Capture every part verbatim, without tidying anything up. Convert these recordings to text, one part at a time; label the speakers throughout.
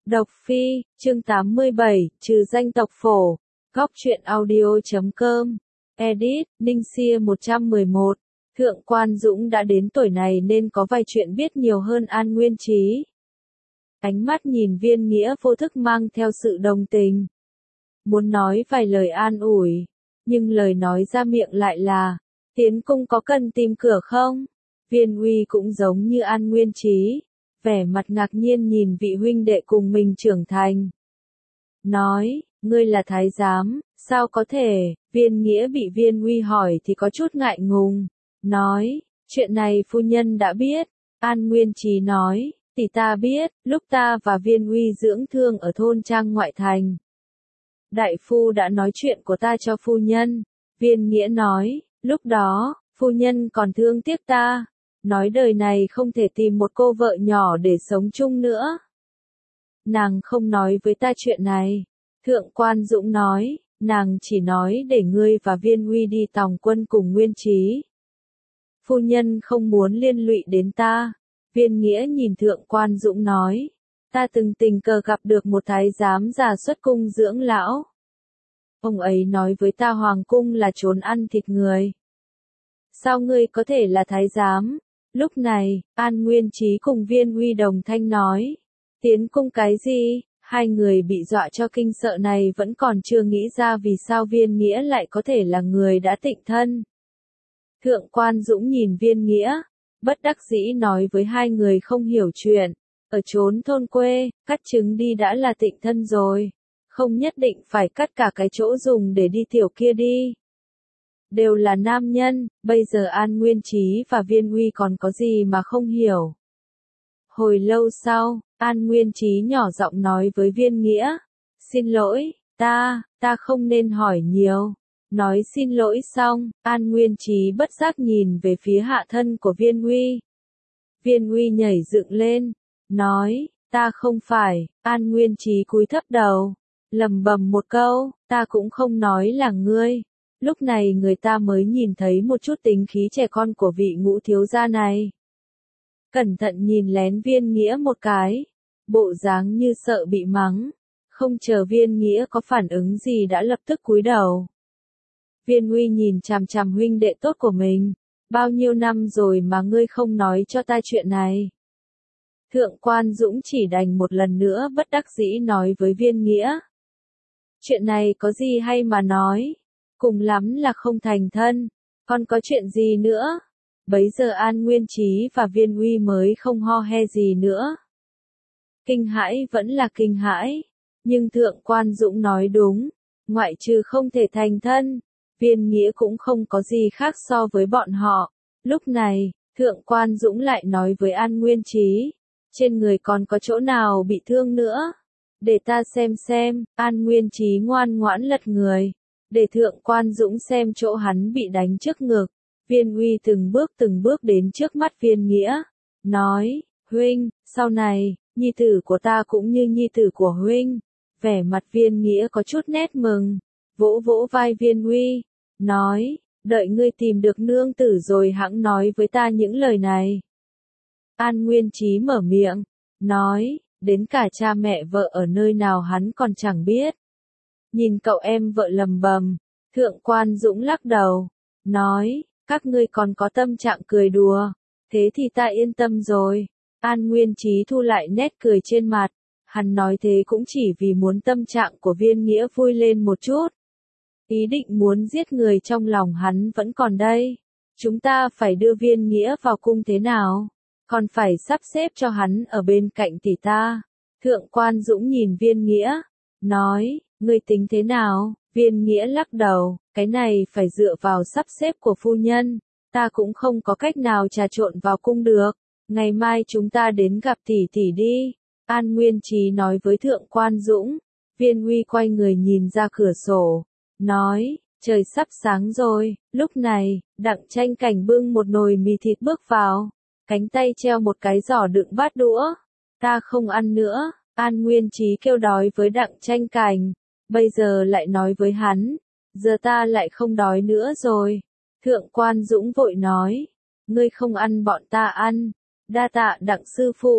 Speaker 1: Độc Phi, chương tám mươi bảy, trừ danh tộc phổ. Góc truyện audio chấm com. Edit, Ninh Xia một trăm mười một. Thượng quan Dũng đã đến tuổi này nên có vài chuyện biết nhiều hơn An Nguyên Chí. Ánh mắt nhìn Viên Nghĩa vô thức mang theo sự đồng tình. Muốn nói vài lời an ủi, nhưng lời nói ra miệng lại là, tiến cung có cần tìm cửa không? Viên Uy cũng giống như An Nguyên Chí, vẻ mặt ngạc nhiên nhìn vị huynh đệ cùng mình trưởng thành. Nói, ngươi là thái giám, sao có thể? Viên Nghĩa bị Viên Uy hỏi thì có chút ngại ngùng. Nói, chuyện này phu nhân đã biết. An Nguyên Chí nói, thì ta biết, lúc ta và Viên Uy dưỡng thương ở thôn trang ngoại thành. Đại phu đã nói chuyện của ta cho phu nhân. Viên Nghĩa nói, lúc đó, phu nhân còn thương tiếc ta. Nói đời này không thể tìm một cô vợ nhỏ để sống chung nữa. Nàng không nói với ta chuyện này. Thượng quan Dũng nói, nàng chỉ nói để ngươi và Viên Uy đi tòng quân cùng Nguyên Chí. Phu nhân không muốn liên lụy đến ta. Viên Nghĩa nhìn Thượng quan Dũng nói, ta từng tình cờ gặp được một thái giám già xuất cung dưỡng lão. Ông ấy nói với ta hoàng cung là trốn ăn thịt người. Sao ngươi có thể là thái giám? Lúc này, An Nguyên Chí cùng Viên Uy đồng thanh nói, tiến cung cái gì? Hai người bị dọa cho kinh sợ này vẫn còn chưa nghĩ ra vì sao Viên Nghĩa lại có thể là người đã tịnh thân. Thượng quan Dũng nhìn Viên Nghĩa, bất đắc dĩ nói với hai người không hiểu chuyện, ở chốn thôn quê, cắt trứng đi đã là tịnh thân rồi, không nhất định phải cắt cả cái chỗ dùng để đi tiểu kia đi. Đều là nam nhân, bây giờ An Nguyên Chí và Viên Uy còn có gì mà không hiểu. Hồi lâu sau, An Nguyên Chí nhỏ giọng nói với Viên Nghĩa, xin lỗi, ta, ta không nên hỏi nhiều. Nói xin lỗi xong, An Nguyên Chí bất giác nhìn về phía hạ thân của Viên Uy. Viên Uy nhảy dựng lên, nói, ta không phải. An Nguyên Chí cúi thấp đầu, lẩm bẩm một câu, ta cũng không nói là ngươi. Lúc này người ta mới nhìn thấy một chút tính khí trẻ con của vị Ngũ thiếu gia này. Cẩn thận nhìn lén Viên Nghĩa một cái, bộ dáng như sợ bị mắng, không chờ Viên Nghĩa có phản ứng gì đã lập tức cúi đầu. Viên Uy nhìn chằm chằm huynh đệ tốt của mình, bao nhiêu năm rồi mà ngươi không nói cho ta chuyện này. Thượng quan Dũng chỉ đành một lần nữa bất đắc dĩ nói với Viên Nghĩa. Chuyện này có gì hay mà nói, cùng lắm là không thành thân, còn có chuyện gì nữa? Bấy giờ An Nguyên Chí và Viên Uy mới không ho he gì nữa. Kinh hãi vẫn là kinh hãi, nhưng Thượng quan Dũng nói đúng, ngoại trừ không thể thành thân, Viên Nghĩa cũng không có gì khác so với bọn họ. Lúc này, Thượng quan Dũng lại nói với An Nguyên Chí, trên người còn có chỗ nào bị thương nữa? Để ta xem xem. An Nguyên Chí ngoan ngoãn lật người, để Thượng quan Dũng xem chỗ hắn bị đánh trước ngực. Viên Uy từng bước từng bước đến trước mắt Viên Nghĩa, nói, huynh, sau này, nhi tử của ta cũng như nhi tử của huynh. Vẻ mặt Viên Nghĩa có chút nét mừng, vỗ vỗ vai Viên Uy, nói, đợi ngươi tìm được nương tử rồi hẵng nói với ta những lời này. An Nguyên Chí mở miệng, nói, đến cả cha mẹ vợ ở nơi nào hắn còn chẳng biết. Nhìn cậu em vợ lầm bầm, Thượng quan Dũng lắc đầu, nói, các ngươi còn có tâm trạng cười đùa, thế thì ta yên tâm rồi. An Nguyên Chí thu lại nét cười trên mặt, hắn nói thế cũng chỉ vì muốn tâm trạng của Viên Nghĩa vui lên một chút. Ý định muốn giết người trong lòng hắn vẫn còn đây. Chúng ta phải đưa Viên Nghĩa vào cung thế nào? Còn phải sắp xếp cho hắn ở bên cạnh tỷ ta. Thượng quan Dũng nhìn Viên Nghĩa, nói, ngươi tính thế nào? Viên Nghĩa lắc đầu, cái này phải dựa vào sắp xếp của phu nhân. Ta cũng không có cách nào trà trộn vào cung được. Ngày mai chúng ta đến gặp tỷ tỷ đi. An Nguyên Chí nói với Thượng quan Dũng. Viên Uy quay người nhìn ra cửa sổ, nói, trời sắp sáng rồi. Lúc này, Đặng Tranh Cảnh bưng một nồi mì thịt bước vào, cánh tay treo một cái giỏ đựng bát đũa. Ta không ăn nữa. An Nguyên Chí kêu đói với Đặng Tranh Cảnh, bây giờ lại nói với hắn, giờ ta lại không đói nữa rồi. Thượng quan Dũng vội nói, ngươi không ăn bọn ta ăn, đa tạ Đặng sư phụ.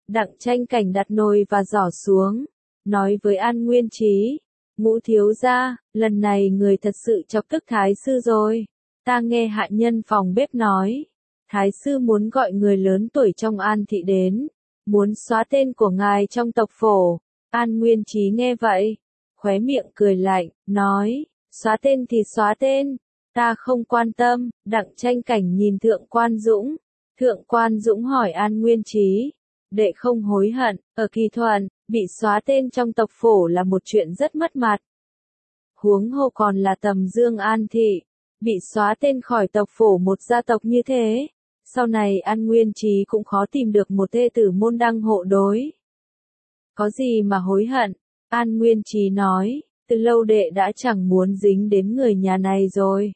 Speaker 1: Đặng Tranh Cảnh đặt nồi và giỏ xuống, nói với An Nguyên Chí, Ngũ thiếu gia, lần này người thật sự chọc tức thái sư rồi. Ta nghe hạ nhân phòng bếp nói, thái sư muốn gọi người lớn tuổi trong An thị đến, muốn xóa tên của ngài trong tộc phổ. An Nguyên Chí nghe vậy, khóe miệng cười lạnh, nói, xóa tên thì xóa tên, ta không quan tâm. Đặng Tranh Cảnh nhìn Thượng Quan Dũng, Thượng Quan Dũng hỏi An Nguyên Chí, đệ không hối hận, ở Kỳ Thuận, bị xóa tên trong tộc phổ là một chuyện rất mất mặt. Huống hồ còn là Tầm Dương An thị, bị xóa tên khỏi tộc phổ một gia tộc như thế, sau này An Nguyên Chí cũng khó tìm được một thê tử môn đăng hộ đối. Có gì mà hối hận, An Nguyên Chí nói, từ lâu đệ đã chẳng muốn dính đến người nhà này rồi.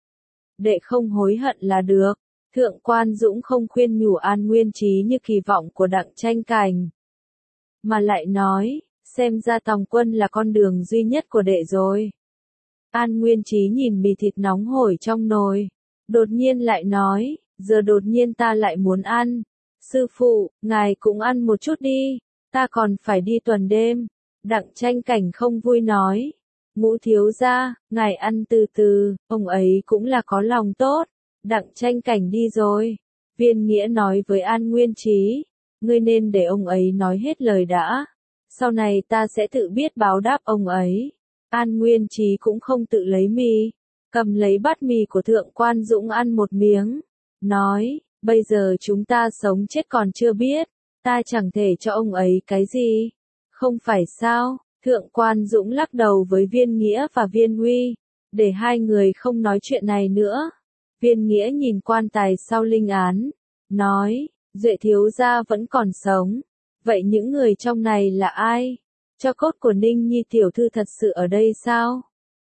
Speaker 1: Đệ không hối hận là được. Thượng Quan Dũng không khuyên nhủ An Nguyên Chí như kỳ vọng của Đặng Tranh Cảnh, mà lại nói, xem ra tòng quân là con đường duy nhất của đệ rồi. An Nguyên Chí nhìn mì thịt nóng hổi trong nồi, đột nhiên lại nói, giờ đột nhiên ta lại muốn ăn. Sư phụ, ngài cũng ăn một chút đi, ta còn phải đi tuần đêm. Đặng Tranh Cảnh không vui nói, Ngũ thiếu gia, ngài ăn từ từ, ông ấy cũng là có lòng tốt. Đặng Tranh Cảnh đi rồi. Viên Nghĩa nói với An Nguyên Chí, ngươi nên để ông ấy nói hết lời đã. Sau này ta sẽ tự biết báo đáp ông ấy. An Nguyên Chí cũng không tự lấy mì, cầm lấy bát mì của Thượng Quan Dũng ăn một miếng. Nói, bây giờ chúng ta sống chết còn chưa biết, ta chẳng thể cho ông ấy cái gì. Không phải sao? Thượng Quan Dũng lắc đầu với Viên Nghĩa và Viên Uy, để hai người không nói chuyện này nữa. Viên Nghĩa nhìn quan tài sau linh án, nói, Duệ thiếu gia vẫn còn sống, vậy những người trong này là ai? Cho cốt của Ninh Nhi tiểu thư thật sự ở đây sao?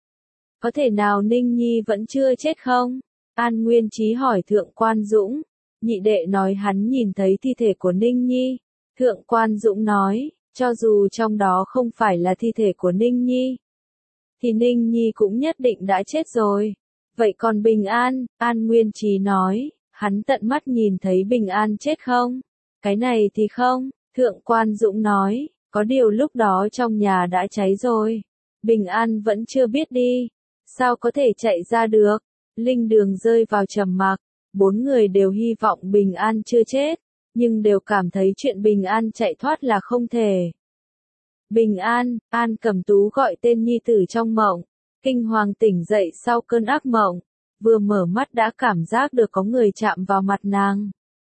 Speaker 1: Có thể nào Ninh Nhi vẫn chưa chết không? An Nguyên Chí hỏi Thượng Quan Dũng, nhị đệ nói hắn nhìn thấy thi thể của Ninh Nhi. Thượng Quan Dũng nói, cho dù trong đó không phải là thi thể của Ninh Nhi, thì Ninh Nhi cũng nhất định đã chết rồi. Vậy còn Bình An, An Nguyên Chí nói, hắn tận mắt nhìn thấy Bình An chết không? Cái này thì không. Thượng Quan Dũng nói, có điều lúc đó trong nhà đã cháy rồi. Bình An vẫn chưa biết đi. Sao có thể chạy ra được? Linh Đường rơi vào trầm mặc. Bốn người đều hy vọng Bình An chưa chết, nhưng đều cảm thấy chuyện Bình An chạy thoát là không thể. Bình An, An Cẩm Tú gọi tên nhi tử trong mộng. Kinh hoàng tỉnh dậy sau cơn ác mộng, vừa mở mắt đã cảm giác được có người chạm vào mặt nàng.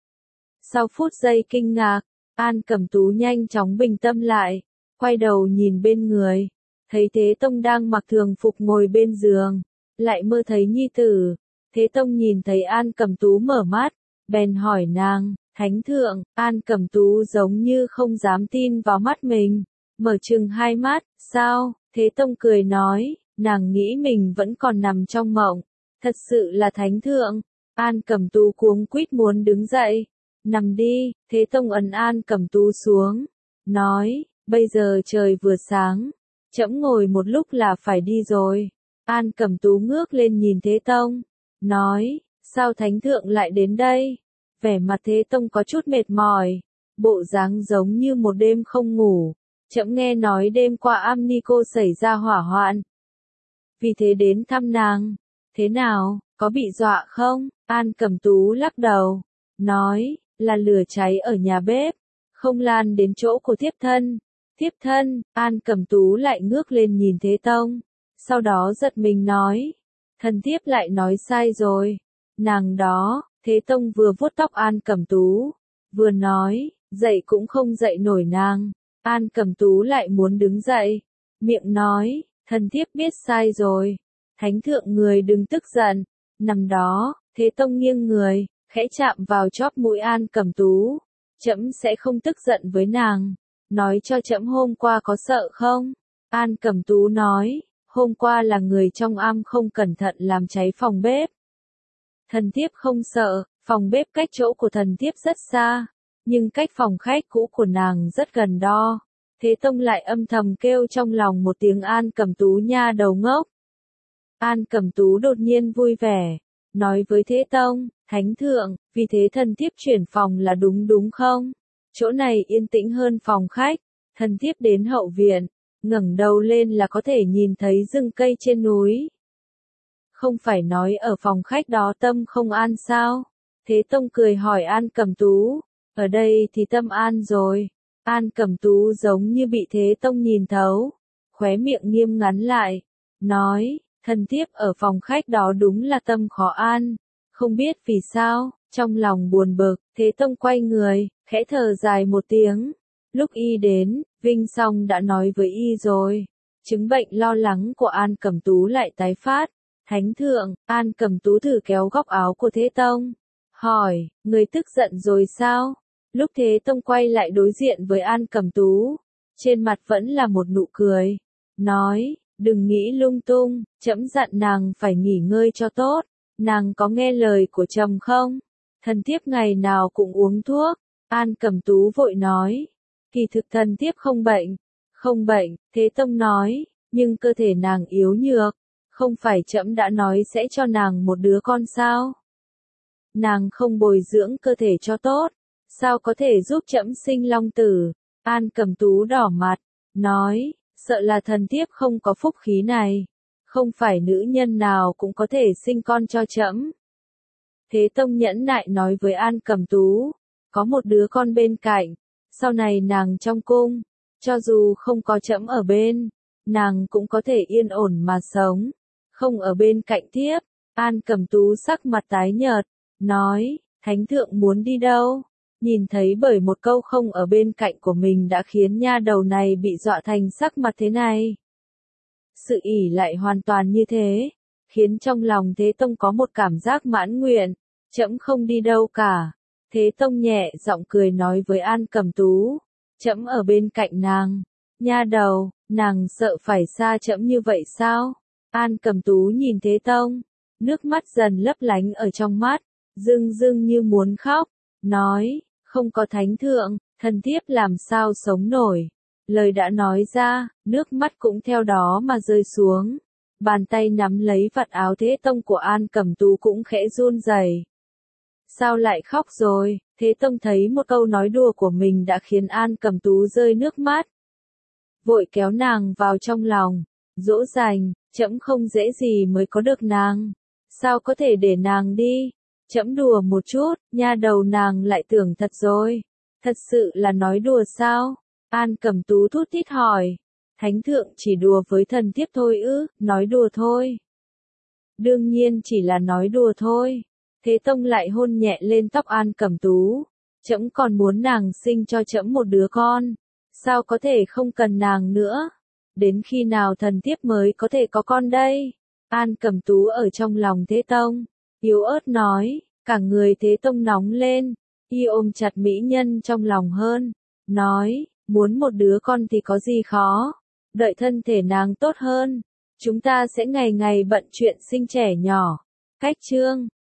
Speaker 1: Sau phút giây kinh ngạc, An Cẩm Tú nhanh chóng bình tâm lại, quay đầu nhìn bên người, thấy Thế Tông đang mặc thường phục ngồi bên giường, lại mơ thấy nhi tử. Thế Tông nhìn thấy An Cẩm Tú mở mắt, bèn hỏi nàng, Thánh thượng. An Cẩm Tú giống như không dám tin vào mắt mình, mở trừng hai mắt, sao? Thế Tông cười nói, nàng nghĩ mình vẫn còn nằm trong mộng, thật sự là Thánh thượng. An Cẩm Tú cuống quýt muốn đứng dậy, nằm đi. Thế Tông ấn An Cẩm Tú xuống, nói, bây giờ trời vừa sáng, trẫm ngồi một lúc là phải đi rồi. An Cẩm Tú ngước lên nhìn Thế Tông, nói, sao Thánh thượng lại đến đây? Vẻ mặt Thế Tông có chút mệt mỏi, bộ dáng giống như một đêm không ngủ. Trẫm nghe nói đêm qua Am Ni cô xảy ra hỏa hoạn, vì thế đến thăm nàng. Thế nào, có bị dọa không? An Cẩm Tú lắc đầu, nói, là lửa cháy ở nhà bếp, không lan đến chỗ của thiếp thân. Thiếp thân? An Cẩm Tú lại ngước lên nhìn Thế Tông, sau đó giật mình nói, thần thiếp lại nói sai rồi. Nàng đó. Thế Tông vừa vuốt tóc An Cẩm Tú, vừa nói, dậy cũng không dậy nổi nàng. An Cẩm Tú lại muốn đứng dậy, miệng nói, thần thiếp biết sai rồi. Thánh thượng người đừng tức giận. Nằm đó, Thế Tông nghiêng người, khẽ chạm vào chóp mũi An Cẩm Tú. Trẫm sẽ không tức giận với nàng. Nói cho trẫm hôm qua có sợ không? An Cẩm Tú nói, hôm qua là người trong am không cẩn thận làm cháy phòng bếp. Thần thiếp không sợ, phòng bếp cách chỗ của thần thiếp rất xa, nhưng cách phòng khách cũ của nàng rất gần đó. Thế Tông lại âm thầm kêu trong lòng một tiếng An Cẩm Tú nha đầu ngốc. An Cẩm Tú đột nhiên vui vẻ, nói với Thế Tông, Thánh thượng, vì thế thần thiếp chuyển phòng là đúng đúng không? Chỗ này yên tĩnh hơn phòng khách, thần thiếp đến hậu viện, ngẩng đầu lên là có thể nhìn thấy rừng cây trên núi. Không phải nói ở phòng khách đó tâm không an sao? Thế Tông cười hỏi An Cẩm Tú, ở đây thì tâm an rồi. An Cẩm Tú giống như bị Thế Tông nhìn thấu, khóe miệng nghiêm ngắn lại, nói, thần thiếp ở phòng khách đó đúng là tâm khó an, không biết vì sao, trong lòng buồn bực, Thế Tông quay người, khẽ thở dài một tiếng. Lúc y đến, Vinh Song đã nói với y rồi, chứng bệnh lo lắng của An Cẩm Tú lại tái phát. Thánh thượng, An Cẩm Tú thử kéo góc áo của Thế Tông, hỏi, người tức giận rồi sao? Lúc Thế Tông quay lại đối diện với An Cẩm Tú, trên mặt vẫn là một nụ cười, nói, đừng nghĩ lung tung, trẫm dặn nàng phải nghỉ ngơi cho tốt, nàng có nghe lời của trẫm không? Thần thiếp ngày nào cũng uống thuốc. An Cẩm Tú vội nói, kỳ thực thần thiếp không bệnh, không bệnh. Thế Tông nói, nhưng cơ thể nàng yếu nhược, không phải trẫm đã nói sẽ cho nàng một đứa con sao? Nàng không bồi dưỡng cơ thể cho tốt, sao có thể giúp trẫm sinh long tử? An Cẩm Tú đỏ mặt, nói, sợ là thần thiếp không có phúc khí này, không phải nữ nhân nào cũng có thể sinh con cho trẫm. Thế Tông nhẫn nại nói với An Cẩm Tú, có một đứa con bên cạnh, sau này nàng trong cung, cho dù không có trẫm ở bên, nàng cũng có thể yên ổn mà sống, không ở bên cạnh thiếp. An Cẩm Tú sắc mặt tái nhợt, nói, thánh thượng muốn đi đâu? Nhìn thấy bởi một câu không ở bên cạnh của mình đã khiến nha đầu này bị dọa thành sắc mặt thế này. Sự ỷ lại hoàn toàn như thế, khiến trong lòng Thế Tông có một cảm giác mãn nguyện, trẫm không đi đâu cả. Thế Tông nhẹ giọng cười nói với An Cẩm Tú, trẫm ở bên cạnh nàng. Nha đầu, nàng sợ phải xa trẫm như vậy sao? An Cẩm Tú nhìn Thế Tông, nước mắt dần lấp lánh ở trong mắt, rưng rưng như muốn khóc, nói, không có thánh thượng, thần thiếp làm sao sống nổi. Lời đã nói ra, nước mắt cũng theo đó mà rơi xuống. Bàn tay nắm lấy vạt áo Thế Tông của An Cẩm Tú cũng khẽ run rẩy. Sao lại khóc rồi? Thế Tông thấy một câu nói đùa của mình đã khiến An Cẩm Tú rơi nước mắt. Vội kéo nàng vào trong lòng, dỗ dành, trẫm không dễ gì mới có được nàng. Sao có thể để nàng đi? Trẫm đùa một chút, nha đầu nàng lại tưởng thật rồi. Thật sự là nói đùa sao? An Cẩm Tú thút thít hỏi. Thánh thượng chỉ đùa với thần thiếp thôi ư, nói đùa thôi. Đương nhiên chỉ là nói đùa thôi. Thế Tông lại hôn nhẹ lên tóc An Cẩm Tú. Trẫm còn muốn nàng sinh cho trẫm một đứa con. Sao có thể không cần nàng nữa? Đến khi nào thần thiếp mới có thể có con đây? An Cẩm Tú ở trong lòng Thế Tông, yếu ớt nói, cả người Thế Tông nóng lên, y ôm chặt mỹ nhân trong lòng hơn, nói, muốn một đứa con thì có gì khó, đợi thân thể nàng tốt hơn, chúng ta sẽ ngày ngày bận chuyện sinh trẻ nhỏ. Cách chương